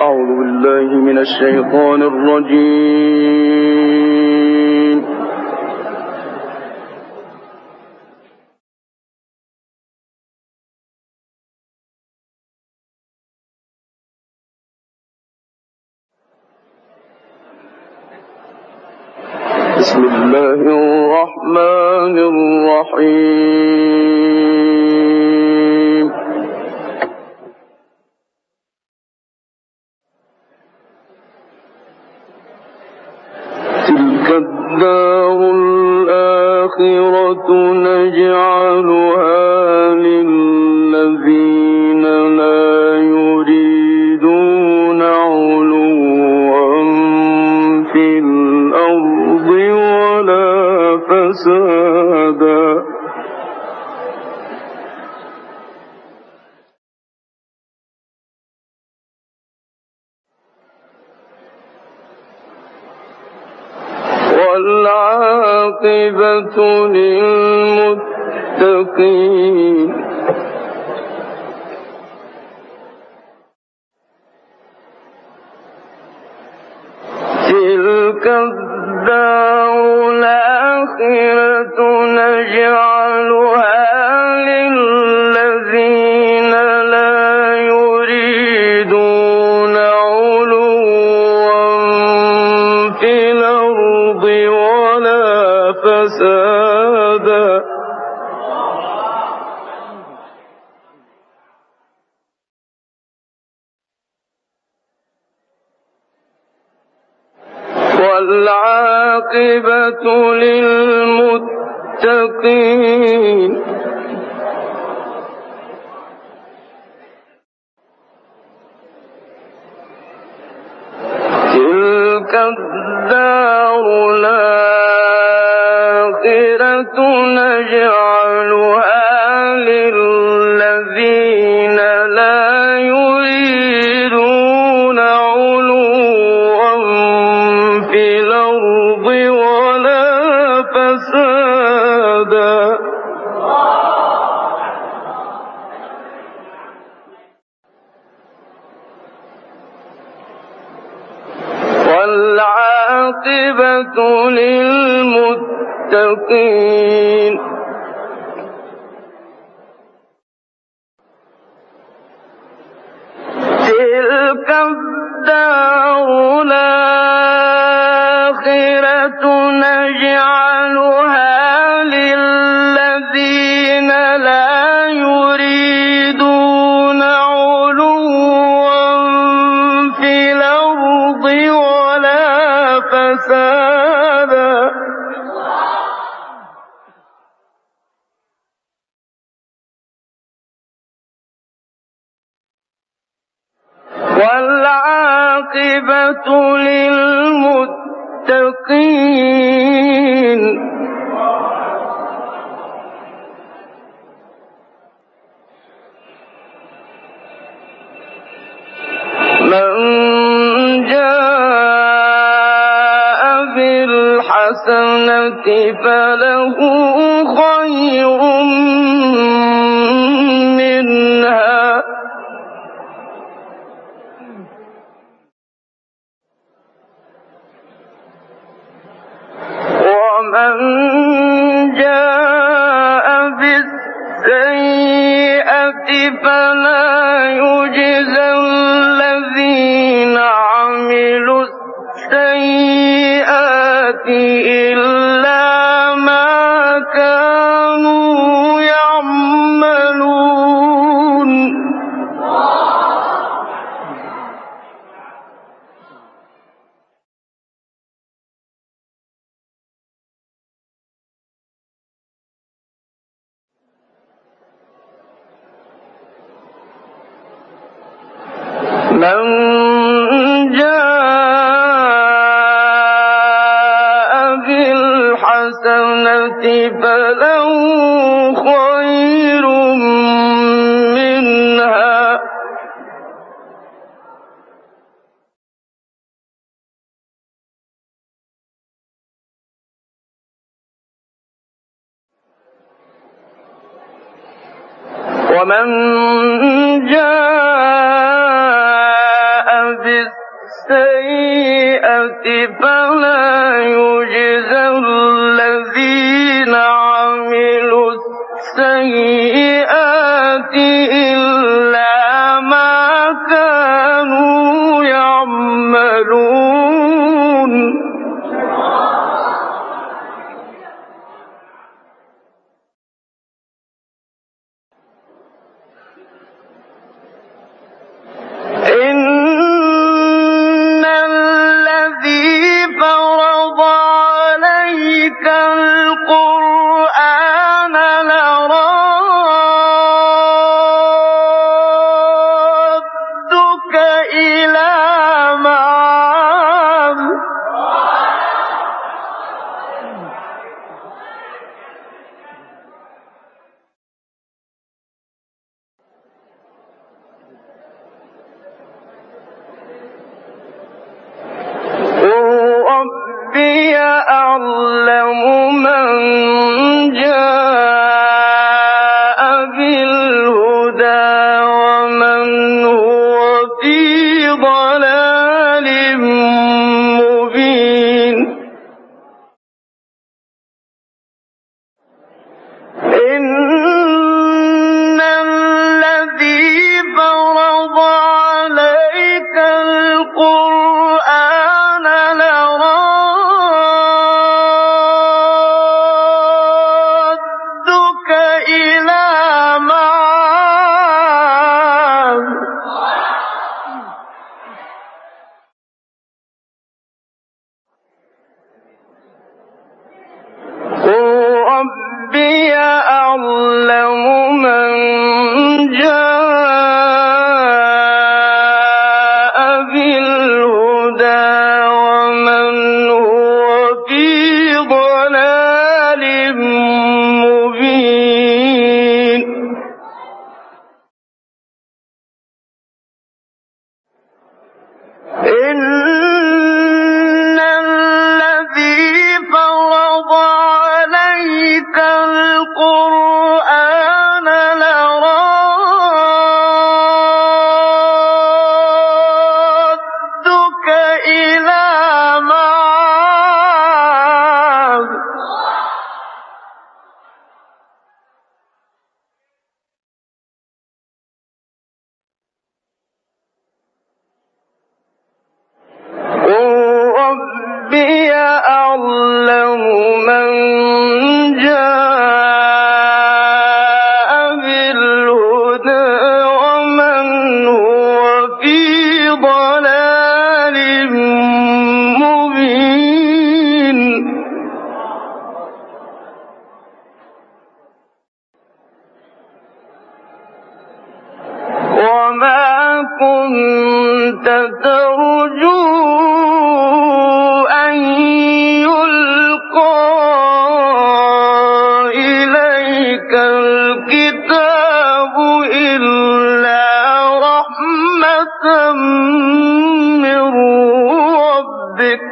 أعوذ بالله من الشيطان الرجيم. بسم الله الرحمن الرحيم. تلك الدار الآخرة نجعلها للذين لا يريدون علوا في الأرض ولا فسادا والعاقبة للمتقين. تلك الدار الآخرة نجعلها للذين لا يريدون علوا في الأرض ولا فسادا والعاقبة للمتقين. تلك الدار الآخرة نجعلها للذين لا يريدون علوا في الأرض ولا فسادا والعاقبة للمتقين. تلك الدار الآخرة نجعلها للذين لا يريدون علوا في الأرض ولا فسادا والعاقبة للمتقين. من جاء بالحسنة فله خير منها ومن جاء بالسيئة فلا يجزى الذين عملوا السيئات إلا ما كانوا يعملون. من جاء بالحسنة فله خير منها ومن جاء السيئة فلا يجزى الذين عملوا السيئات إلا ما كانوا يعملون إن الذي فرض عليك القرآن لرادك إلى معاد ربي أعلم من جاء بالهدى ومن هو في ضلال مبين إن الذي فرض عليك القرآن لرادك إلى معاد ربي أعلم من جاء بالهدى ومن هو في ضلال مبين إن الذي فرض عليك القرآن لرادك إلى معاد ربي أعلم من جاء بالهدى ومن هو في ضلال مبين وما كنت ترجو أن يلقى إليك الكتاب إلا رحمة من ربك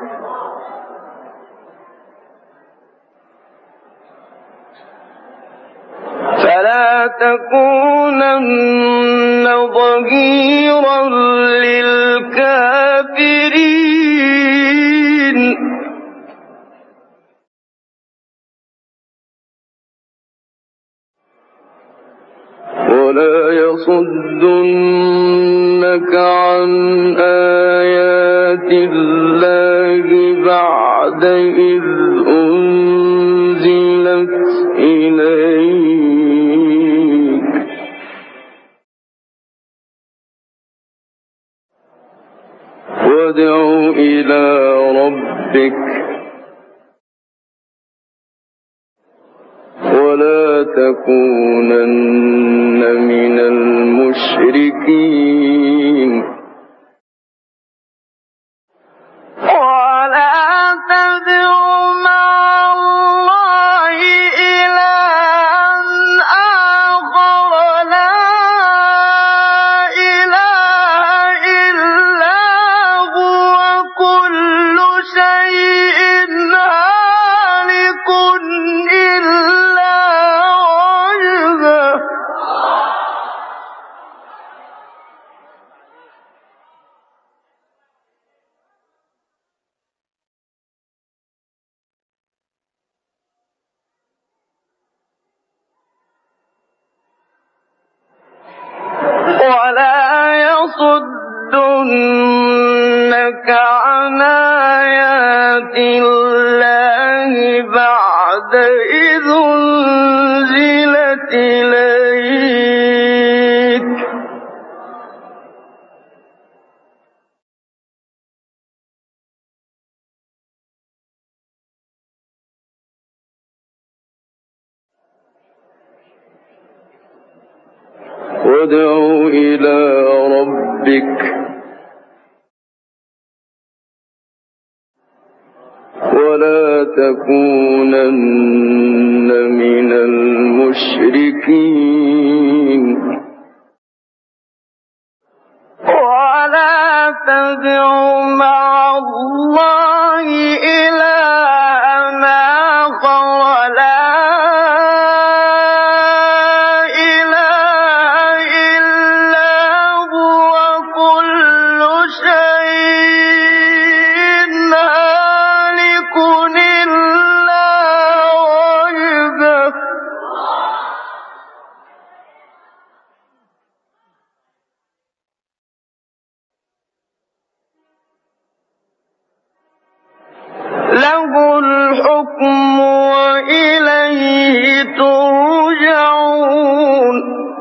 فلا تكونن ظهيرا للكافرين ولا يصدنك عن آيات الله بعد إذ أنزلت إليك وادع إلى ربك ولا تكونن من المشركين ولا تدع مع الله إلها آخر لا إله إلا هو كل شيء هالك إلا وجهه ليصدنك عن آيات الله بعد إذ أنزلت إليك وادع إلى ربك ولا تكونن من المشركين ولا تدع مع الله إلها آخر لا له الحكم وإليه ترجعون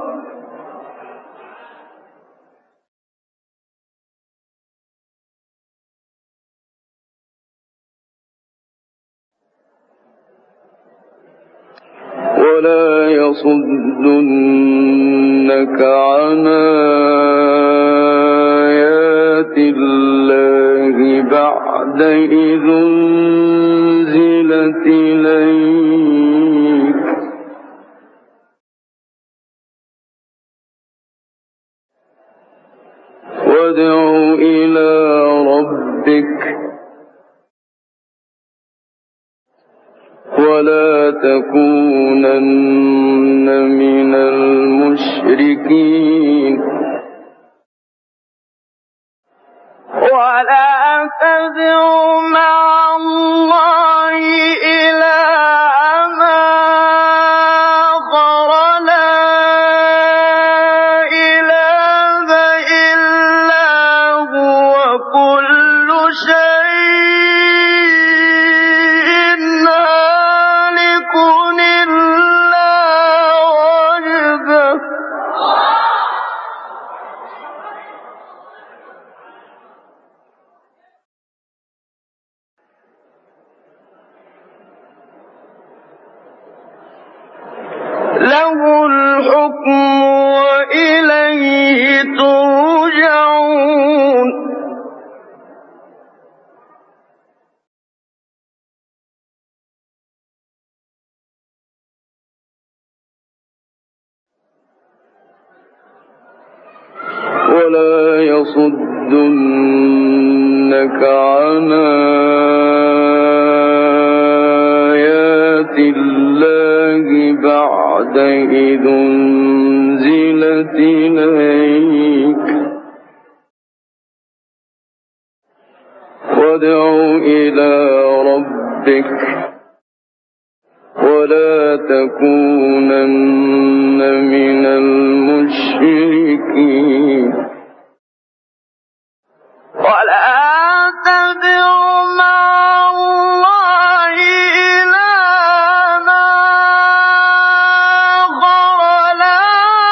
ولا يصدنك عن آيات الله بعد إذ أنزلت إليك وادع إلى ربك ولا تكونن من المشركين ولا تدع مع الله إلها آخر لا إله إلا هو كل شيء هالك إلا وجهه له الحكم وإليه ترجعون ولا يصدنك عن آيات الله بعد إذ أنزلت إليك وادع إلى ربك ولا تكونن من المشركين ولا تدع مع الله إلها آخر لا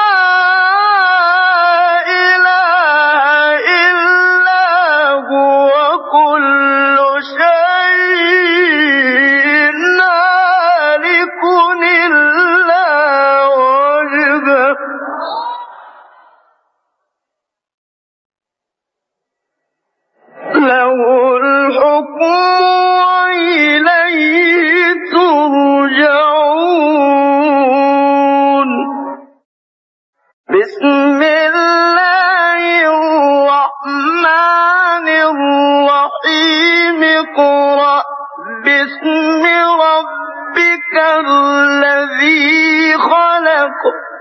إله إلا هو كل شيء هالك إلا وجهه له الحكم وإليه ترجعون بسم الله الرحمن الرحيم اقرأ باسم ربك الذي خلق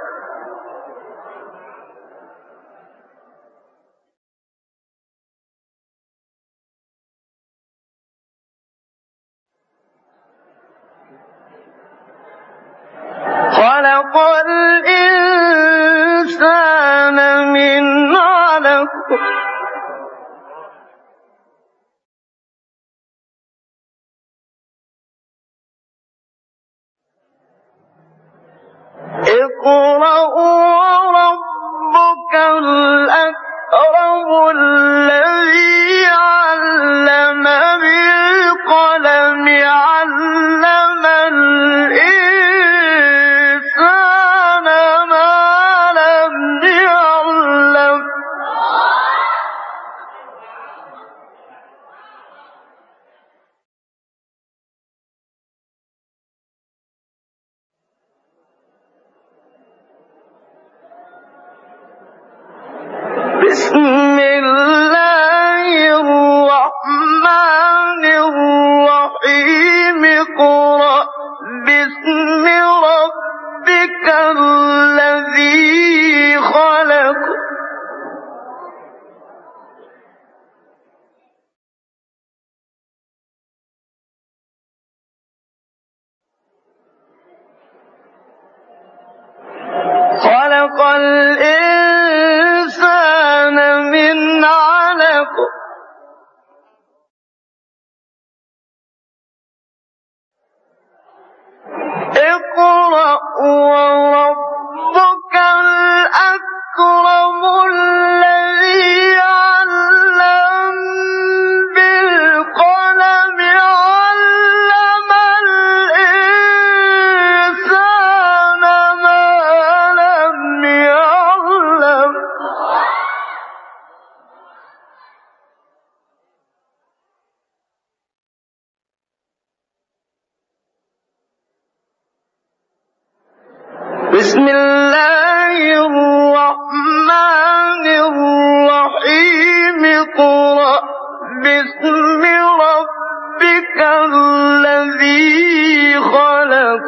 خلق الإنسان من علق بسم الله الرحمن الرحيم اقرأ باسم ربك الذي خلق خلق الإنسان من علق اقرأ وربك الأكرم الذي علم بالقلم علم الإنسان ما لم يعلم بسم الله الرحمن الرحيم اقرأ باسم ربك الذي خلق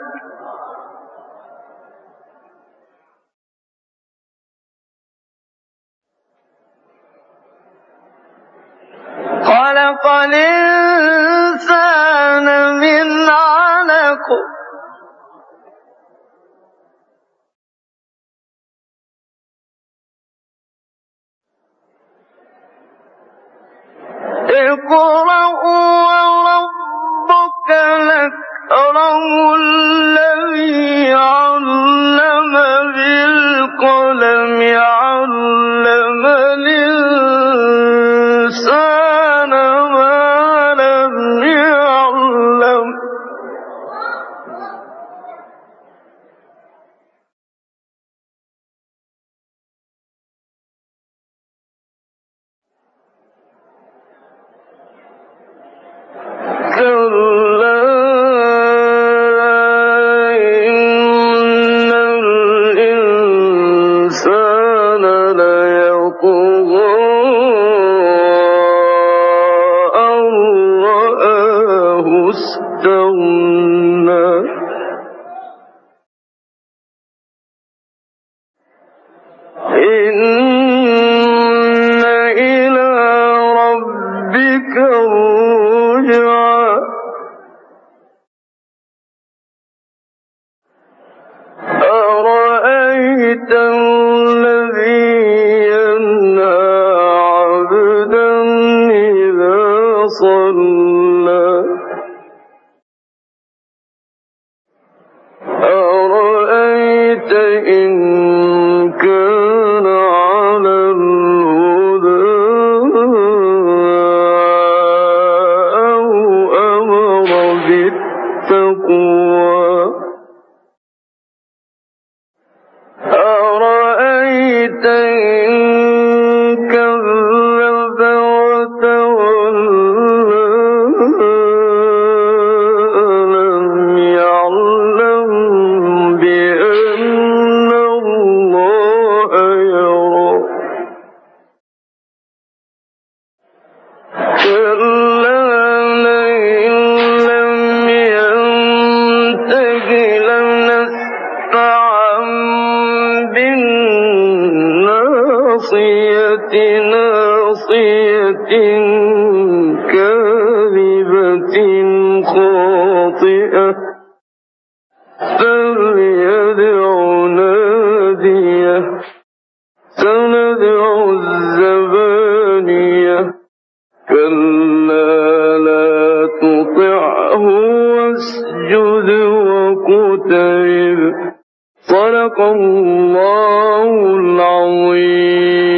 خلق الإنسان من علق اقرأ وربك الأكرم الذي علم بالقلم علم الإنسان ما لم يعلم كلا إن الإنسان ليطغى أن رآه استغنى إن إلى ربك الرجعى أرأيت الذي ينهى عبدا إذا صلى أرأيت إن كان على الهدى أو أمر بالتقوى أرأيت إن كذب وتولى ألم يعلم بأن الله يرى كلا لئن لم ينته لنسفعا بالناصية ناصية كاذبة خاطئة فليدع ناديه سندع الزبانية كلا لا تطعه واسجد واقترب صدق الله العظيم.